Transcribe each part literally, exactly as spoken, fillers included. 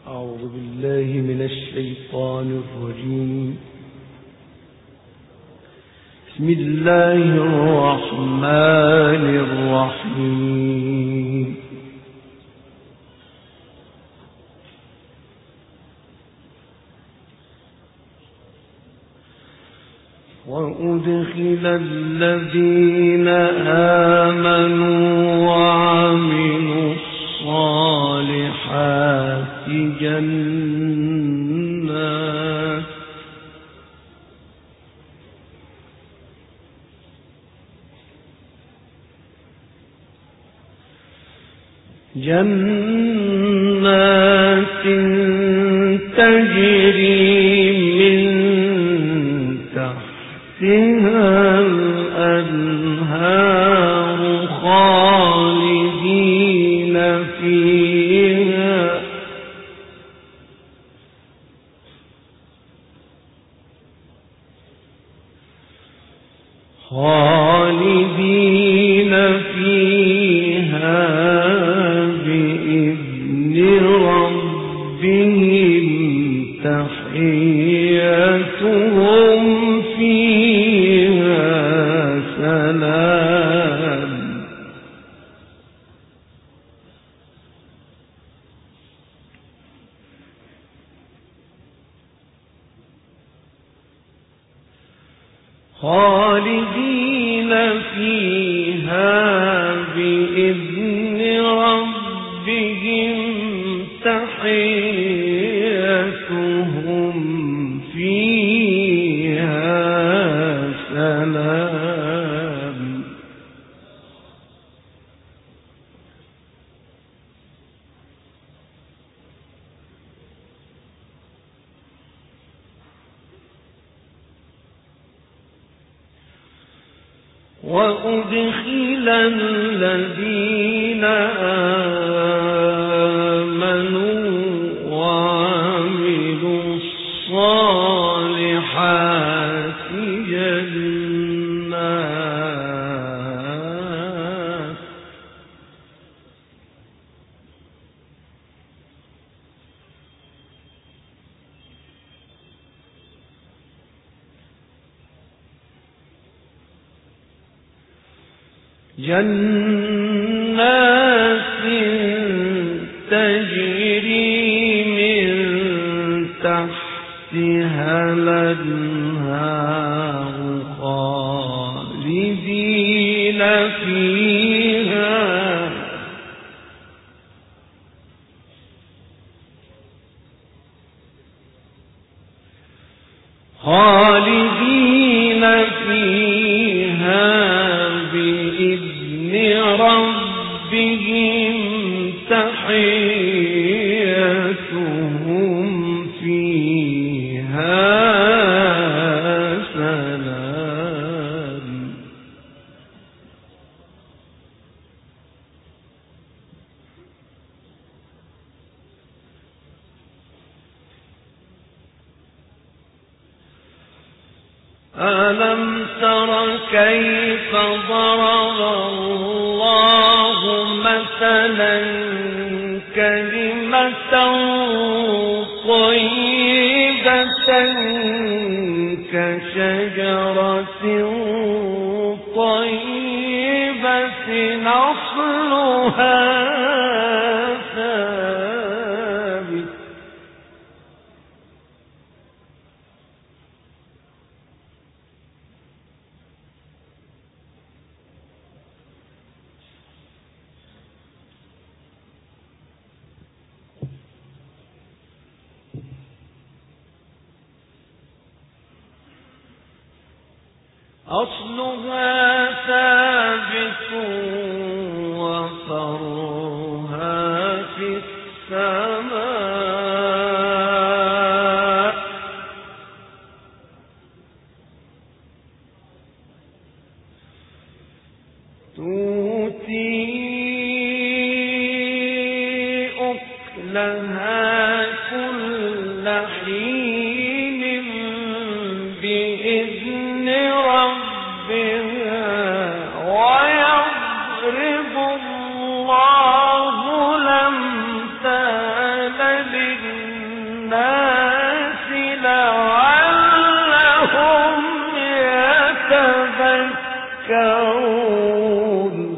أعوذ بالله من الشيطان الرجيم. بسم الله الرحمن الرحيم. وأدخل الذين آمنوا وعملوا الصالحات جنات جنات تجري من تحتها الأنهار خالدين فيها خالدين فيها بإذن ربهم تحيتهم فيها سلام. خالدين فيها بإذن ربهم تحيتهم فيها سلام. وأدخل الذين آمنوا وعملوا الصالحات جنات جنات تجري من تحتها الأنهار خالدين فيها خالدين فيها بإذن ربهم تحيتهم فيها سلام. ألم تر كيف ضرب الله مثلا كلمة طيبة كشجرة طيبة أصلها ثابت أصلها ثابت وفرها في السماء تؤتي أكلها كل حين بإذن ربها ويضرب الله الأمثال للناس للناس لعلهم يتذكرون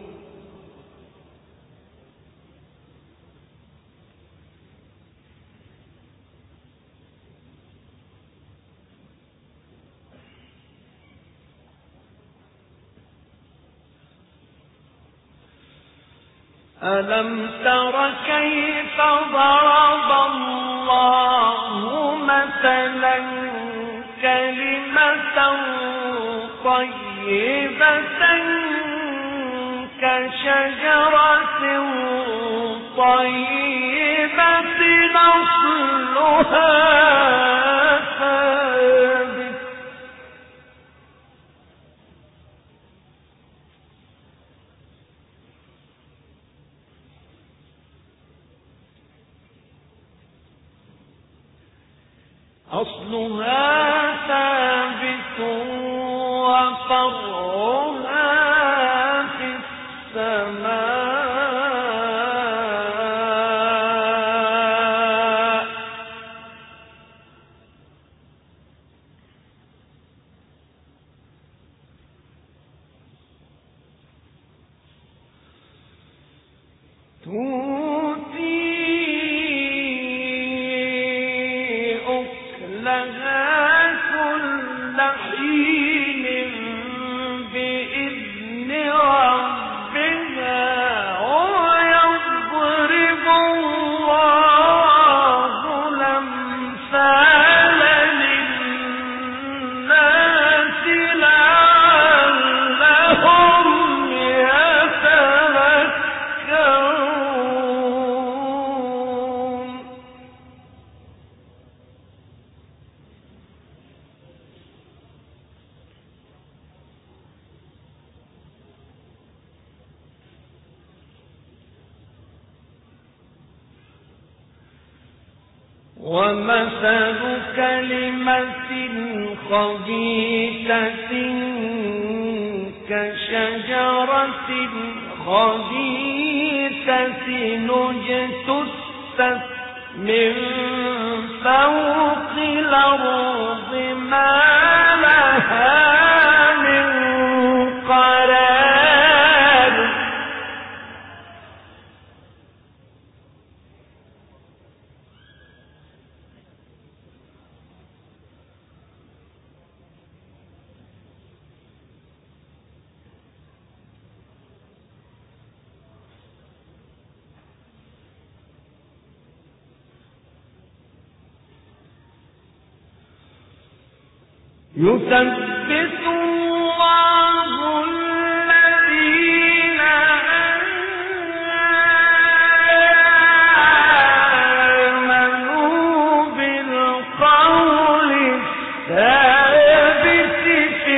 ألم تر كيف ضرب الله مثلا كلمة طيبة كشجرة طيبة أصلها ثابت أصلها ثابت وفرعها في السماء لها كل حين بإذن ربها ويضرب الله الأمثال للناس لعلهم يتذكرون ومثل كلمة خبيثة كشجرة خبيثة اجتثت من فوق الأرض ما لها من قرار يثبت الله الذين آمنوا بالقول الثابت في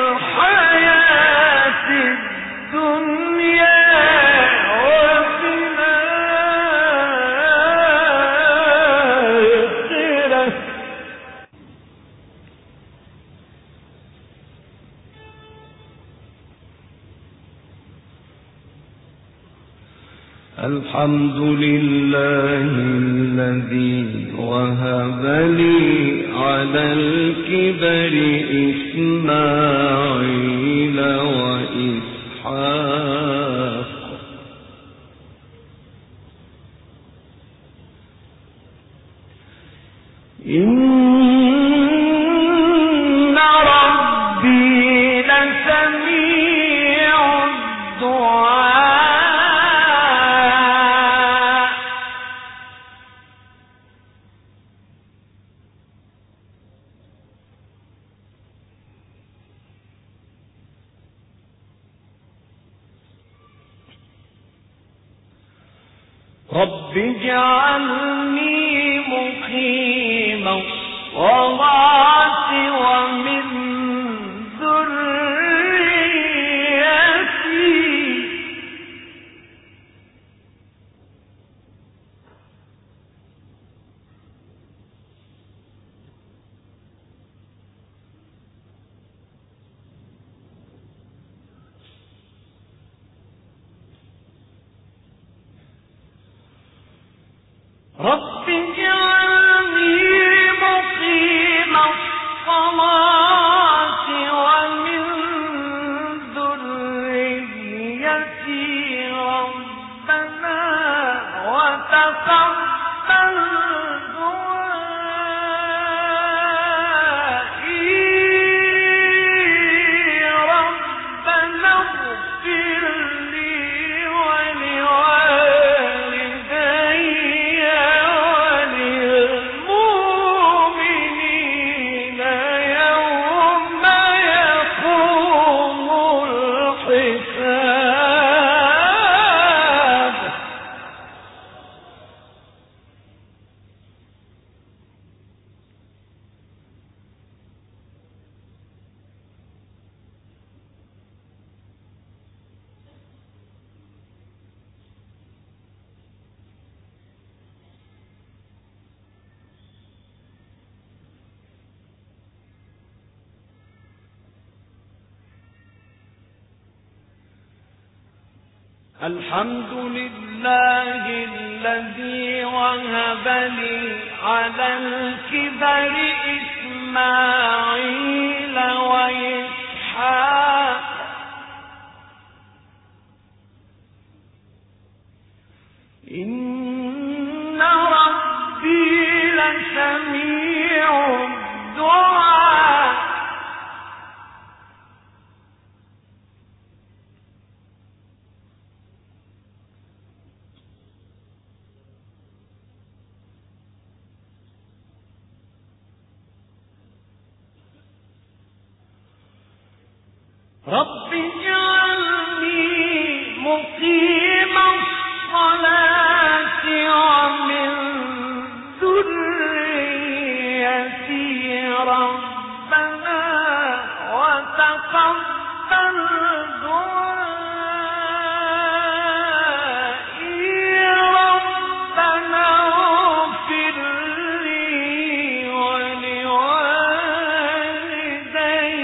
الحياة الدنيا وفي الآخرة الحمد لله الذي وهب لي على الكبر إسماعيل وإسحاق إن ربي لسميع الدعاء رب اجعلني مقيم الصلاة ومن ذريتي رب اجعلني الحمد لله الذي وهب لي على الكبر إسماعيل وإسحاق إن ربي لسميع الدعاء رب اجعلني مقيم الصلاة ومن ذريتي ربنا وتقبل دعائي ربنا اغفر لي ولوالدي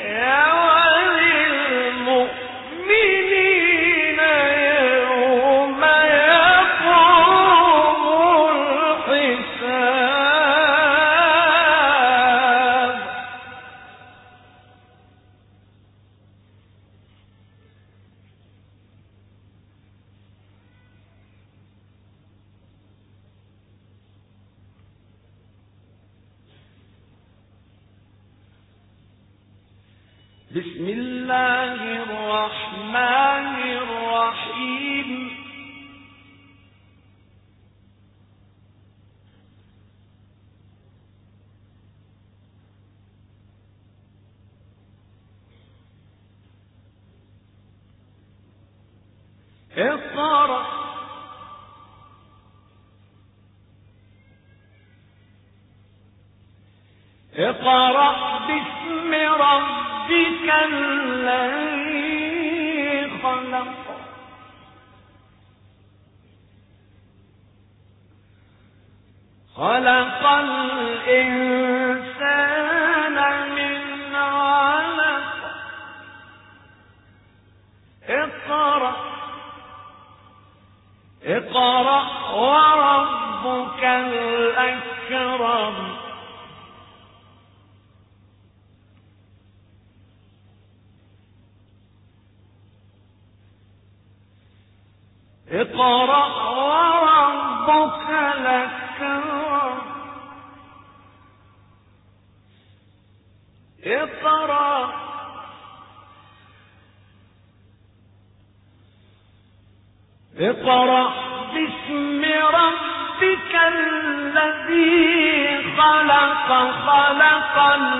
بسم الله الرحمن الرحيم اقرأ اقرأ باسم ربك الذي خلق خلق الإنسان من علق اقرأ اقرأ وربك الأكرم اقرأ وربك الأكرم اقرأ اقرأ باسم ربك الذي خلق خلق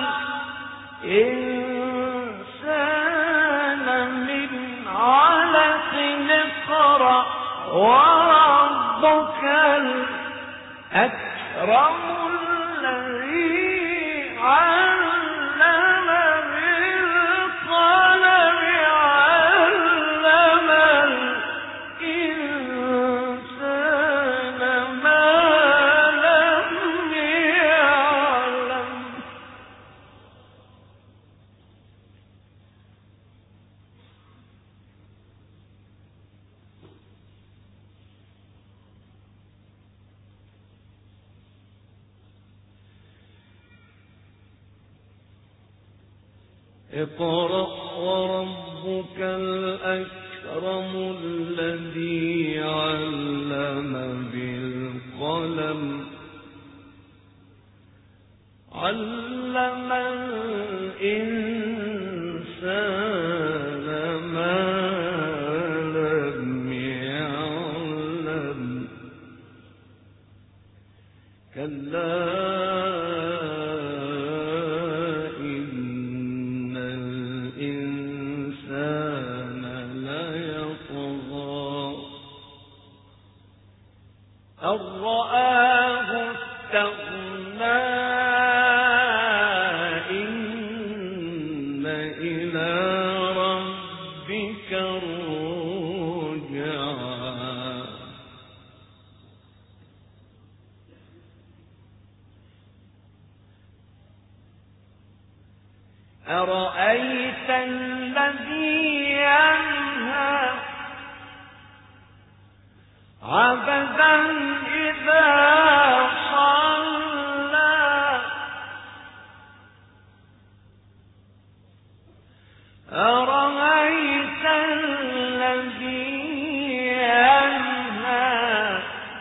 الإنسان من علق اقرأ وربك الأكرم الذي علم بالقلم علم الإنسان ما لم يعلم اقرأ وربك الأكرم الأكرم الذي علم بالقلم علم الإنسان ما لم يعلم كلا إن الإنسان ليطغى أن رآه استغنى إن إلى ربك الرجعى أرأيت الذي ينهى عبدا إذا صلى أرأيت الذي ينهى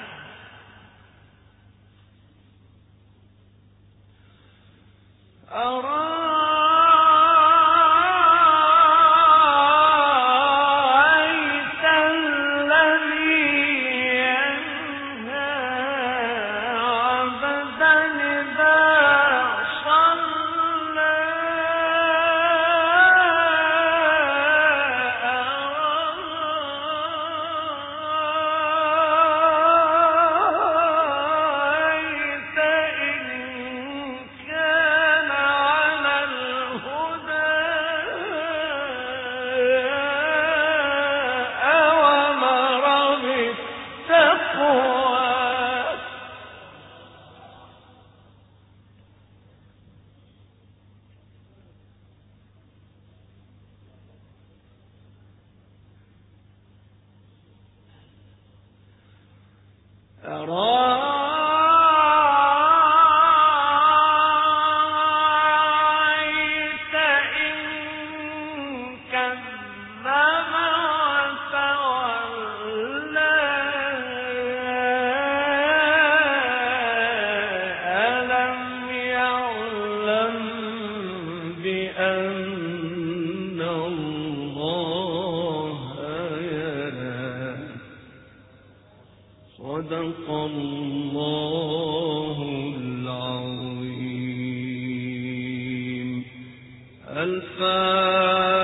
أرأيت إن كذب وتولى ألم يعلم بأن الله يرى صدق الله العظيم. الفاتحة.